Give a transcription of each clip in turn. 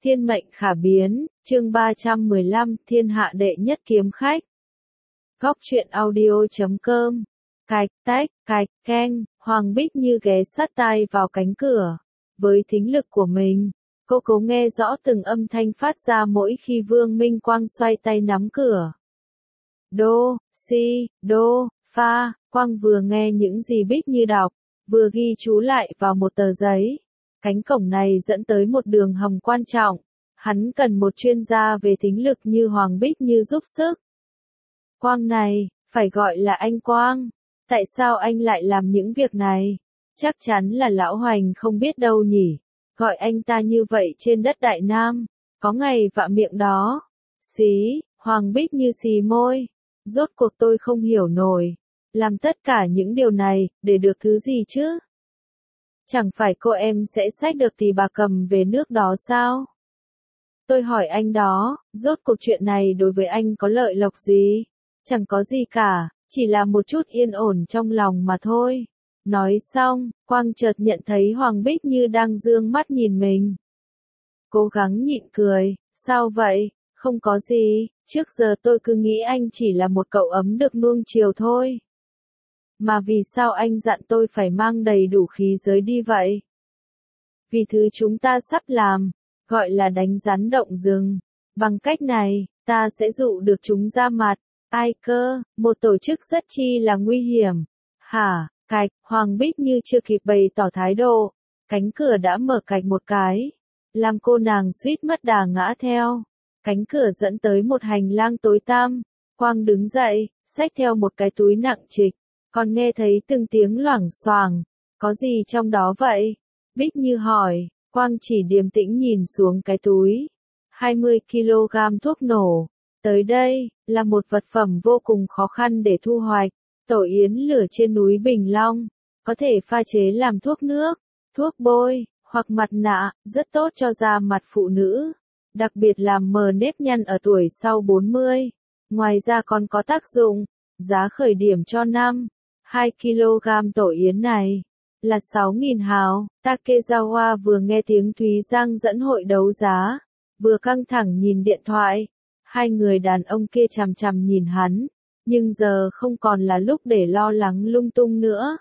Thiên mệnh khả biến, chương 315, thiên hạ đệ nhất kiếm khách. Góc truyện audio.com. Cạch tách, cạch, keng, Hoàng Bích Như ghé sát tai vào cánh cửa. Với thính lực của mình, cô cố nghe rõ từng âm thanh phát ra mỗi khi Vương Minh Quang xoay tay nắm cửa. Đô, si, đô, pha, Quang vừa nghe những gì Bích Như đọc, vừa ghi chú lại vào một tờ giấy. Cánh cổng này dẫn tới một đường hầm quan trọng. Hắn cần một chuyên gia về thính lực như Hoàng Bích Như giúp sức. Quang này, phải gọi là anh Quang. Tại sao anh lại làm những việc này? Chắc chắn là Lão Hoành không biết đâu nhỉ. Gọi anh ta như vậy trên đất Đại Nam. Có ngày vạ miệng đó. Xí, Hoàng Bích Như xì môi. Rốt cuộc tôi không hiểu nổi. Làm tất cả những điều này, để được thứ gì chứ? Chẳng phải cô em sẽ xách được thì bà cầm về nước đó sao? Tôi hỏi anh đó, rốt cuộc chuyện này đối với anh có lợi lộc gì? Chẳng có gì cả, chỉ là một chút yên ổn trong lòng mà thôi. Nói xong, Quang chợt nhận thấy Hoàng Bích Như đang dương mắt nhìn mình. Cố gắng nhịn cười, sao vậy? Không có gì, trước giờ tôi cứ nghĩ anh chỉ là một cậu ấm được nuông chiều thôi. Mà vì sao anh dặn tôi phải mang đầy đủ khí giới đi vậy? Vì thứ chúng ta sắp làm, gọi là đánh rắn động rừng. Bằng cách này, ta sẽ dụ được chúng ra mặt. Ai cơ, một tổ chức rất chi là nguy hiểm. Hả, cạch, Hoàng Bích Như chưa kịp bày tỏ thái độ. Cánh cửa đã mở cạch một cái. Làm cô nàng suýt mất đà ngã theo. Cánh cửa dẫn tới một hành lang tối tăm. Quang đứng dậy, xách theo một cái túi nặng trịch. Còn nghe thấy từng tiếng loảng xoảng. Có gì trong đó vậy? Bích Như hỏi. Quang chỉ điềm tĩnh nhìn xuống cái túi. 20 kg thuốc nổ. Tới đây, là một vật phẩm vô cùng khó khăn để thu hoạch. Tổ yến lửa trên núi Bình Long. Có thể pha chế làm thuốc nước, thuốc bôi, hoặc mặt nạ, rất tốt cho da mặt phụ nữ. Đặc biệt là mờ nếp nhăn ở tuổi sau 40. Ngoài ra còn có tác dụng, giá khởi điểm cho 2 kg tổ yến này là 6.000 hào. Takezawa vừa nghe tiếng Thúy Giang dẫn hội đấu giá, vừa căng thẳng nhìn điện thoại. Hai người đàn ông kia chằm chằm nhìn hắn, nhưng giờ không còn là lúc để lo lắng lung tung nữa.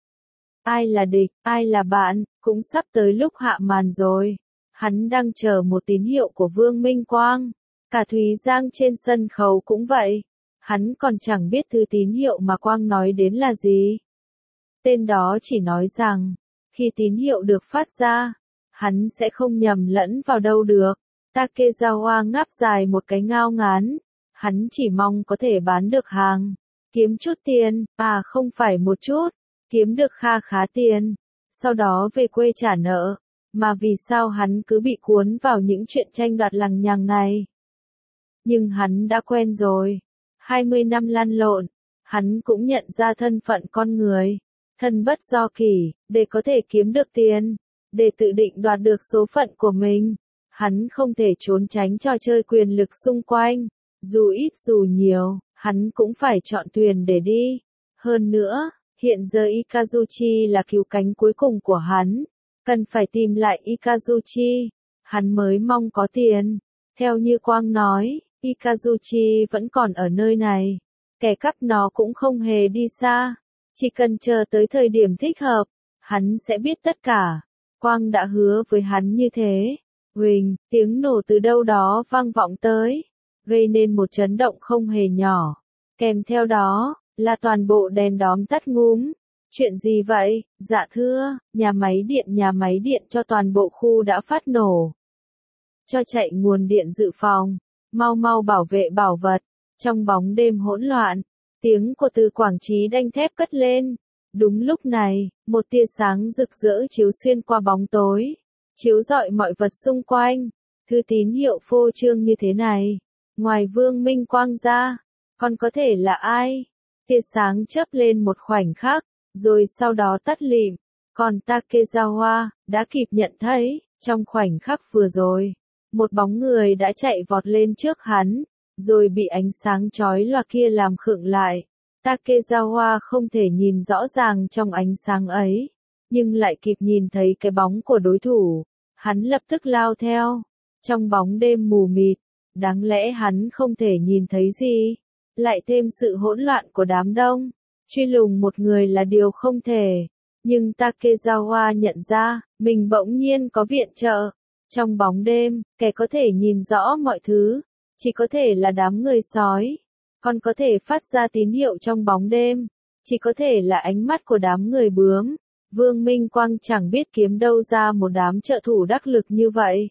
Ai là địch, ai là bạn, cũng sắp tới lúc hạ màn rồi. Hắn đang chờ một tín hiệu của Vương Minh Quang. Cả Thúy Giang trên sân khấu cũng vậy. Hắn còn chẳng biết thư tín hiệu mà Quang nói đến là gì. Tên đó chỉ nói rằng, khi tín hiệu được phát ra, hắn sẽ không nhầm lẫn vào đâu được. Takezawa ngáp dài một cái ngao ngán. Hắn chỉ mong có thể bán được hàng, kiếm chút tiền, không phải một chút, kiếm được kha khá tiền, sau đó về quê trả nợ. Mà vì sao hắn cứ bị cuốn vào những chuyện tranh đoạt lằng nhằng này? Nhưng hắn đã quen rồi. 20 năm lăn lộn, hắn cũng nhận ra thân phận con người. Thân bất do kỷ, để có thể kiếm được tiền, để tự định đoạt được số phận của mình. Hắn không thể trốn tránh trò chơi quyền lực xung quanh. Dù ít dù nhiều, hắn cũng phải chọn thuyền để đi. Hơn nữa, hiện giờ Ikazuchi là cứu cánh cuối cùng của hắn. Cần phải tìm lại Ikazuchi. Hắn mới mong có tiền. Theo như Quang nói, Ikazuchi vẫn còn ở nơi này. Kẻ cắp nó cũng không hề đi xa. Chỉ cần chờ tới thời điểm thích hợp, hắn sẽ biết tất cả. Quang đã hứa với hắn như thế. Huỳnh, tiếng nổ từ đâu đó vang vọng tới, gây nên một chấn động không hề nhỏ. Kèm theo đó, là toàn bộ đèn đóm tắt ngúm. Chuyện gì vậy? Dạ thưa, nhà máy điện cho toàn bộ khu đã phát nổ. Cho chạy nguồn điện dự phòng, mau mau bảo vệ bảo vật. Trong bóng đêm hỗn loạn, tiếng của Từ Quảng Trí đanh thép cất lên. Đúng lúc này, một tia sáng rực rỡ chiếu xuyên qua bóng tối, chiếu rọi mọi vật xung quanh. Thư tín hiệu phô trương như thế này, ngoài Vương Minh Quang ra, còn có thể là ai? Tia sáng chớp lên một khoảnh khắc, rồi sau đó tắt lịm. Còn Takezawa đã kịp nhận thấy, trong khoảnh khắc vừa rồi, một bóng người đã chạy vọt lên trước hắn, rồi bị ánh sáng chói lòa kia làm khựng lại. Takezawa không thể nhìn rõ ràng trong ánh sáng ấy, nhưng lại kịp nhìn thấy cái bóng của đối thủ. Hắn lập tức lao theo. Trong bóng đêm mù mịt, đáng lẽ hắn không thể nhìn thấy gì, lại thêm sự hỗn loạn của đám đông. Truy lùng một người là điều không thể, nhưng Takezawa nhận ra, mình bỗng nhiên có viện trợ. Trong bóng đêm, kẻ có thể nhìn rõ mọi thứ, chỉ có thể là đám người sói. Còn có thể phát ra tín hiệu trong bóng đêm, chỉ có thể là ánh mắt của đám người bướm. Vương Minh Quang chẳng biết kiếm đâu ra một đám trợ thủ đắc lực như vậy.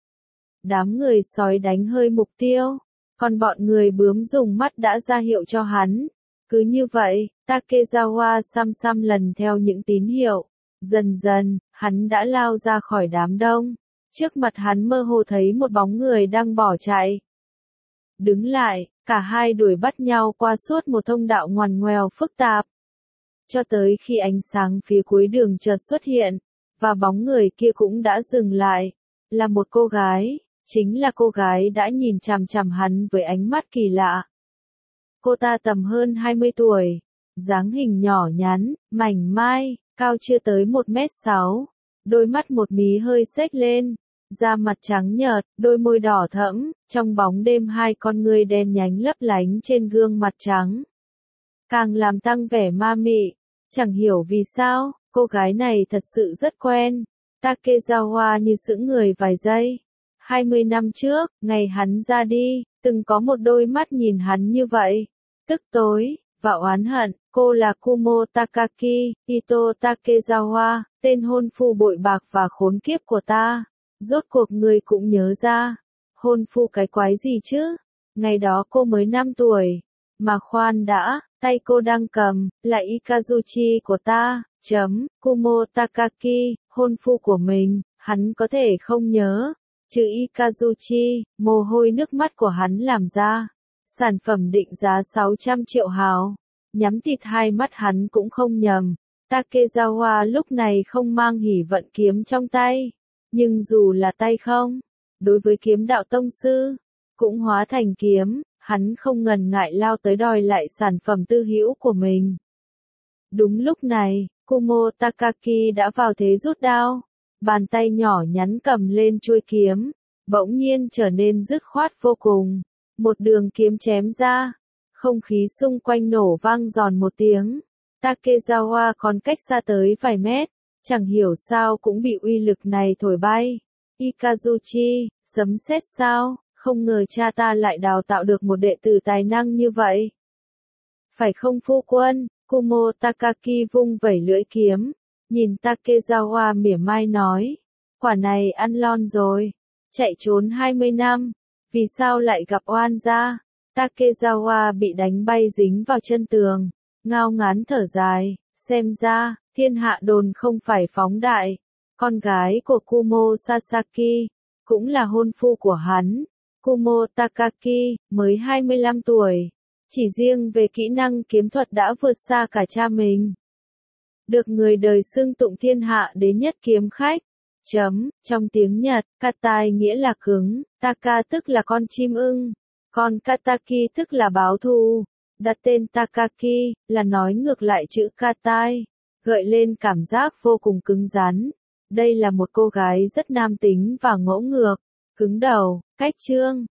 Đám người sói đánh hơi mục tiêu, còn bọn người bướm dùng mắt đã ra hiệu cho hắn. Cứ như vậy, Takezawa xăm lần theo những tín hiệu. Dần dần, hắn đã lao ra khỏi đám đông. Trước mặt hắn mơ hồ thấy một bóng người đang bỏ chạy. Đứng lại, cả hai đuổi bắt nhau qua suốt một thông đạo ngoằn ngoèo phức tạp. Cho tới khi ánh sáng phía cuối đường chợt xuất hiện, và bóng người kia cũng đã dừng lại. Là một cô gái, chính là cô gái đã nhìn chằm chằm hắn với ánh mắt kỳ lạ. Cô ta tầm hơn 20 tuổi, dáng hình nhỏ nhắn, mảnh mai, cao chưa tới 1m6, đôi mắt một mí hơi xếch lên, da mặt trắng nhợt, đôi môi đỏ thẫm, trong bóng đêm hai con ngươi đen nhánh lấp lánh trên gương mặt trắng. Càng làm tăng vẻ ma mị, chẳng hiểu vì sao, cô gái này thật sự rất quen. Takezawa như sững người vài giây. 20 năm trước, ngày hắn ra đi, từng có một đôi mắt nhìn hắn như vậy. Tức tối, và oán hận, cô là Kumo Takaki, Ito Takezawa, tên hôn phu bội bạc và khốn kiếp của ta. Rốt cuộc người cũng nhớ ra. Hôn phu cái quái gì chứ? Ngày đó cô mới 5 tuổi. Mà khoan đã, tay cô đang cầm, là Ikazuchi của ta, Kumo Takaki, hôn phu của mình, hắn có thể không nhớ. Trừ Ikazuchi, mồ hôi nước mắt của hắn làm ra. Sản phẩm định giá 600 triệu hào. Nhắm thịt hai mắt hắn cũng không nhầm. Takezawa lúc này không mang hỉ vận kiếm trong tay. Nhưng dù là tay không, đối với kiếm đạo tông sư, cũng hóa thành kiếm, hắn không ngần ngại lao tới đòi lại sản phẩm tư hữu của mình. Đúng lúc này, Kumo Takaki đã vào thế rút đao. Bàn tay nhỏ nhắn cầm lên chuôi kiếm, bỗng nhiên trở nên dứt khoát vô cùng. Một đường kiếm chém ra, không khí xung quanh nổ vang giòn một tiếng. Takezawa còn cách xa tới vài mét, chẳng hiểu sao cũng bị uy lực này thổi bay. Ikazuchi, sấm sét sao, không ngờ cha ta lại đào tạo được một đệ tử tài năng như vậy. Phải không phu quân? Kumo Takaki vung vẩy lưỡi kiếm, nhìn Takezawa mỉa mai nói, quả này ăn lon rồi, chạy trốn 20 năm, vì sao lại gặp oan gia? Takezawa bị đánh bay dính vào chân tường, ngao ngán thở dài, xem ra, thiên hạ đồn không phải phóng đại. Con gái của Kumo Sasaki, cũng là hôn phu của hắn, Kumo Takaki, mới 25 tuổi. Chỉ riêng về kỹ năng kiếm thuật đã vượt xa cả cha mình. Được người đời xưng tụng thiên hạ đế nhất kiếm khách. Trong tiếng Nhật, katai nghĩa là cứng, taka tức là con chim ưng, còn kataki tức là báo thù. Đặt tên Takaki là nói ngược lại chữ katai, gợi lên cảm giác vô cùng cứng rắn. Đây là một cô gái rất nam tính và ngỗ ngược, cứng đầu, cách chương.